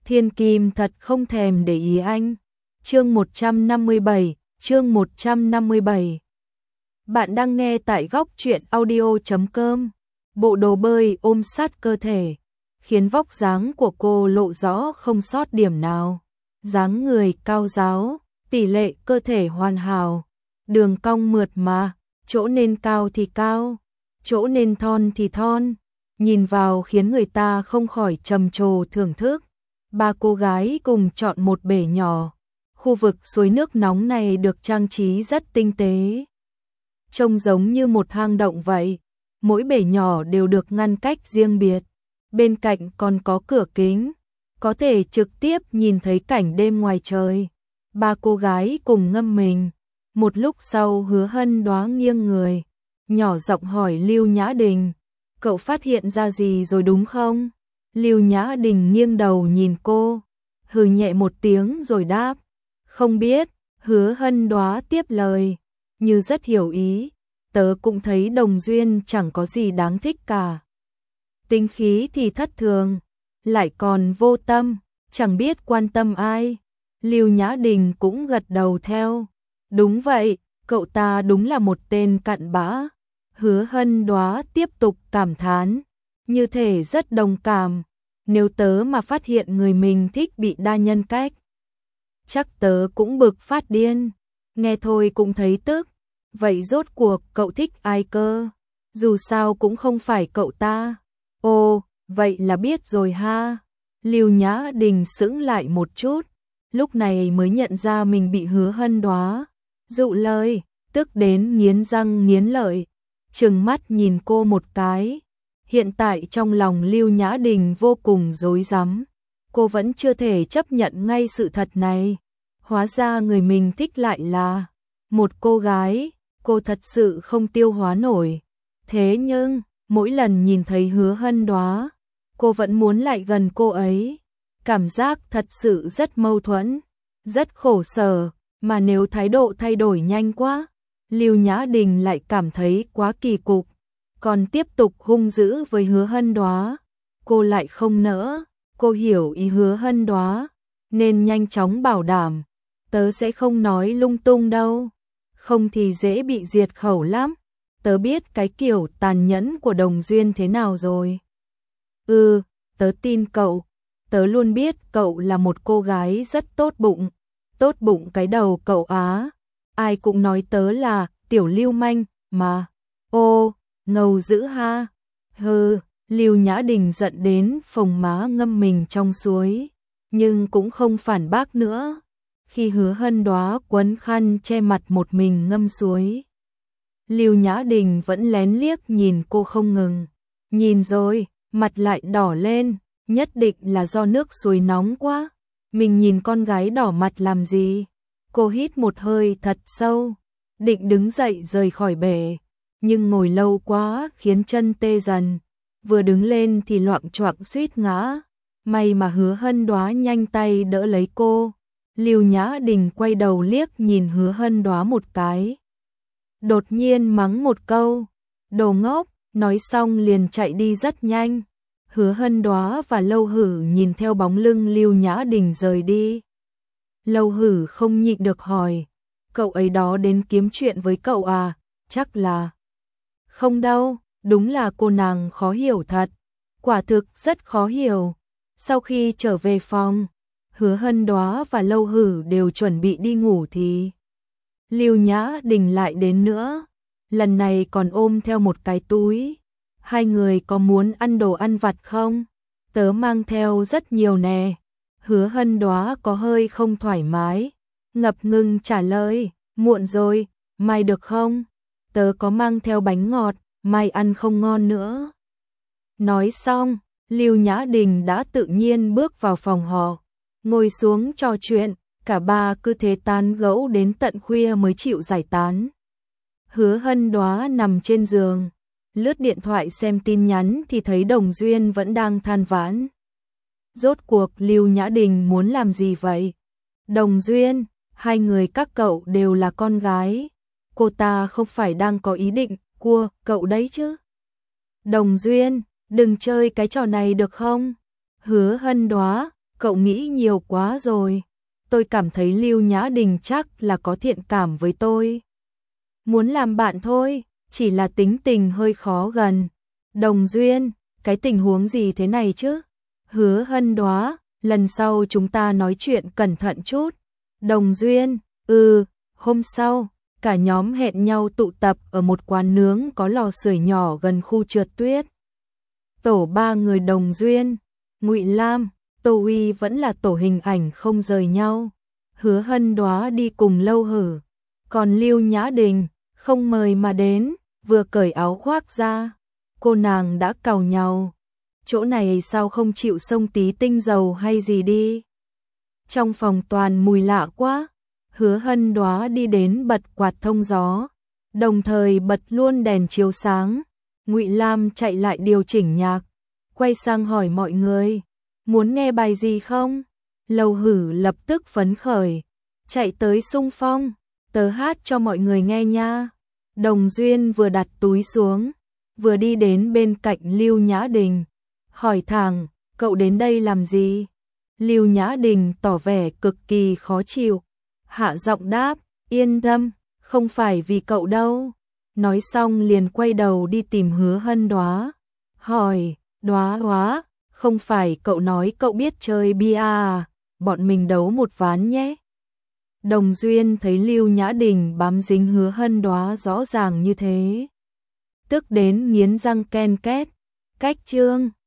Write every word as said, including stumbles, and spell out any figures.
Thiên Kim thật không thèm để ý anh. Chương một trăm năm mươi bảy, chương một trăm năm mươi bảy. Bạn đang nghe tại góc truyện audio chấm com. Bộ đồ bơi ôm sát cơ thể, khiến vóc dáng của cô lộ rõ không sót điểm nào. Dáng người cao ráo, tỷ lệ cơ thể hoàn hảo, đường cong mượt mà, chỗ nên cao thì cao, chỗ nên thon thì thon, nhìn vào khiến người ta không khỏi trầm trồ thưởng thức. Ba cô gái cùng chọn một bể nhỏ. Khu vực suối nước nóng này được trang trí rất tinh tế, trông giống như một hang động vậy. Mỗi bể nhỏ đều được ngăn cách riêng biệt, bên cạnh còn có cửa kính, có thể trực tiếp nhìn thấy cảnh đêm ngoài trời. Ba cô gái cùng ngâm mình. Một lúc sau Hứa Hân Đoá nghiêng người, nhỏ giọng hỏi Lưu Nhã Đình, cậu phát hiện ra gì rồi đúng không? Lưu Nhã Đình nghiêng đầu nhìn cô, hừ nhẹ một tiếng rồi đáp, không biết. Hứa Hân Đoá tiếp lời, như rất hiểu ý, tớ cũng thấy Đồng Duyên chẳng có gì đáng thích cả. Tính khí thì thất thường, lại còn vô tâm, chẳng biết quan tâm ai. Lưu Nhã Đình cũng gật đầu theo, đúng vậy, cậu ta đúng là một tên cặn bã. Hứa Hân Đoá tiếp tục cảm thán, như thể rất đồng cảm. Nếu tớ mà phát hiện người mình thích bị đa nhân cách, chắc tớ cũng bực phát điên. Nghe thôi cũng thấy tức. Vậy rốt cuộc cậu thích ai cơ? Dù sao cũng không phải cậu ta. Ồ, vậy là biết rồi ha. Lưu Nhã Đình sững lại một chút, lúc này mới nhận ra mình bị Hứa Hân Đoá dụ lời, tức đến nghiến răng nghiến lợi, trừng mắt nhìn cô một cái. Hiện tại trong lòng Lưu Nhã Đình vô cùng rối rắm, cô vẫn chưa thể chấp nhận ngay sự thật này. Hóa ra người mình thích lại là một cô gái, cô thật sự không tiêu hóa nổi. Thế nhưng, mỗi lần nhìn thấy Hứa Hân Đoá, cô vẫn muốn lại gần cô ấy. Cảm giác thật sự rất mâu thuẫn, rất khổ sở, mà nếu thái độ thay đổi nhanh quá, Lưu Nhã Đình lại cảm thấy quá kỳ cục. Còn tiếp tục hung dữ với Hứa Hân Đoá, cô lại không nỡ. Cô hiểu ý Hứa Hân Đoá, nên nhanh chóng bảo đảm, tớ sẽ không nói lung tung đâu, không thì dễ bị diệt khẩu lắm. Tớ biết cái kiểu tàn nhẫn của Đồng Duyên thế nào rồi. Ừ, tớ tin cậu, tớ luôn biết cậu là một cô gái rất tốt bụng. Tốt bụng cái đầu cậu á, ai cũng nói tớ là tiểu lưu manh mà. Ô, ngầu dữ ha. Hừ, Lưu Nhã Đình giận đến phồng má ngâm mình trong suối, nhưng cũng không phản bác nữa. Khi Hứa Hân Đoá quấn khăn che mặt một mình ngâm suối, Lưu Nhã Đình vẫn lén liếc nhìn cô không ngừng. Nhìn rồi, mặt lại đỏ lên, nhất định là do nước suối nóng quá. Mình nhìn con gái đỏ mặt làm gì? Cô hít một hơi thật sâu, định đứng dậy rời khỏi bể, nhưng ngồi lâu quá khiến chân tê dần. Vừa đứng lên thì loạng choạng suýt ngã. May mà Hứa Hân Đoá nhanh tay đỡ lấy cô. Lưu Nhã Đình quay đầu liếc nhìn Hứa Hân Đoá một cái, đột nhiên mắng một câu, đồ ngốc, nói xong liền chạy đi rất nhanh. Hứa Hân Đoá và Lâu Hử nhìn theo bóng lưng Lưu Nhã Đình rời đi. Lâu Hử không nhịn được hỏi, cậu ấy đó đến kiếm chuyện với cậu à? Chắc là không đâu, đúng là cô nàng khó hiểu thật, quả thực rất khó hiểu. Sau khi trở về phòng, Hứa Hân Đoá và Lâu Hử đều chuẩn bị đi ngủ thì Lưu Nhã Đình lại đến nữa, lần này còn ôm theo một cái túi. Hai người có muốn ăn đồ ăn vặt không? Tớ mang theo rất nhiều nè. Hứa Hân Đoá có hơi không thoải mái, ngập ngừng trả lời, muộn rồi, mai được không? Tớ có mang theo bánh ngọt, mai ăn không ngon nữa. Nói xong, Lưu Nhã Đình đã tự nhiên bước vào phòng họ, ngồi xuống trò chuyện, cả ba cứ thế tán gẫu đến tận khuya mới chịu giải tán. Hứa Hân Đoá nằm trên giường, lướt điện thoại xem tin nhắn thì thấy Đồng Duyên vẫn đang than vãn. Rốt cuộc Lưu Nhã Đình muốn làm gì vậy? Đồng Duyên, hai người các cậu đều là con gái, cô ta không phải đang có ý định cua cậu đấy chứ? Đồng Duyên, đừng chơi cái trò này được không? Hứa Hân Đoá, cậu nghĩ nhiều quá rồi. Tôi cảm thấy Lưu Nhã Đình chắc là có thiện cảm với tôi. Muốn làm bạn thôi, chỉ là tính tình hơi khó gần. Đồng Duyên, cái tình huống gì thế này chứ? Hứa Hân Đóa, lần sau chúng ta nói chuyện cẩn thận chút. Đồng Duyên, ừ, hôm sau, cả nhóm hẹn nhau tụ tập ở một quán nướng có lò sưởi nhỏ gần khu trượt tuyết. Tổ ba người Đồng Duyên, Ngụy Lam, Tô Uy vẫn là tổ hình ảnh không rời nhau. Hứa Hân Đóa đi cùng Lâu Hử, còn Lưu Nhã Đình không mời mà đến, vừa cởi áo khoác ra, cô nàng đã càu nhàu. Chỗ này sao không chịu xông tí tinh dầu hay gì đi? Trong phòng toàn mùi lạ quá. Hứa Hân Đóa đi đến bật quạt thông gió, đồng thời bật luôn đèn chiếu sáng. Ngụy Lam chạy lại điều chỉnh nhạc, quay sang hỏi mọi người, muốn nghe bài gì không? Lâu Hử lập tức phấn khởi, chạy tới xung phong, tớ hát cho mọi người nghe nha. Đồng Duyên vừa đặt túi xuống, vừa đi đến bên cạnh Lưu Nhã Đình, hỏi thẳng, cậu đến đây làm gì? Lưu Nhã Đình tỏ vẻ cực kỳ khó chịu, hạ giọng đáp, yên tâm, không phải vì cậu đâu. Nói xong liền quay đầu đi tìm Hứa Hân Đóa, hỏi, Đóa Đóa, không phải cậu nói cậu biết chơi bia à, bọn mình đấu một ván nhé. Đồng Duyên thấy Lưu Nhã Đình bám dính Hứa Hân Đóa rõ ràng như thế, tức đến nghiến răng ken két. Cách chương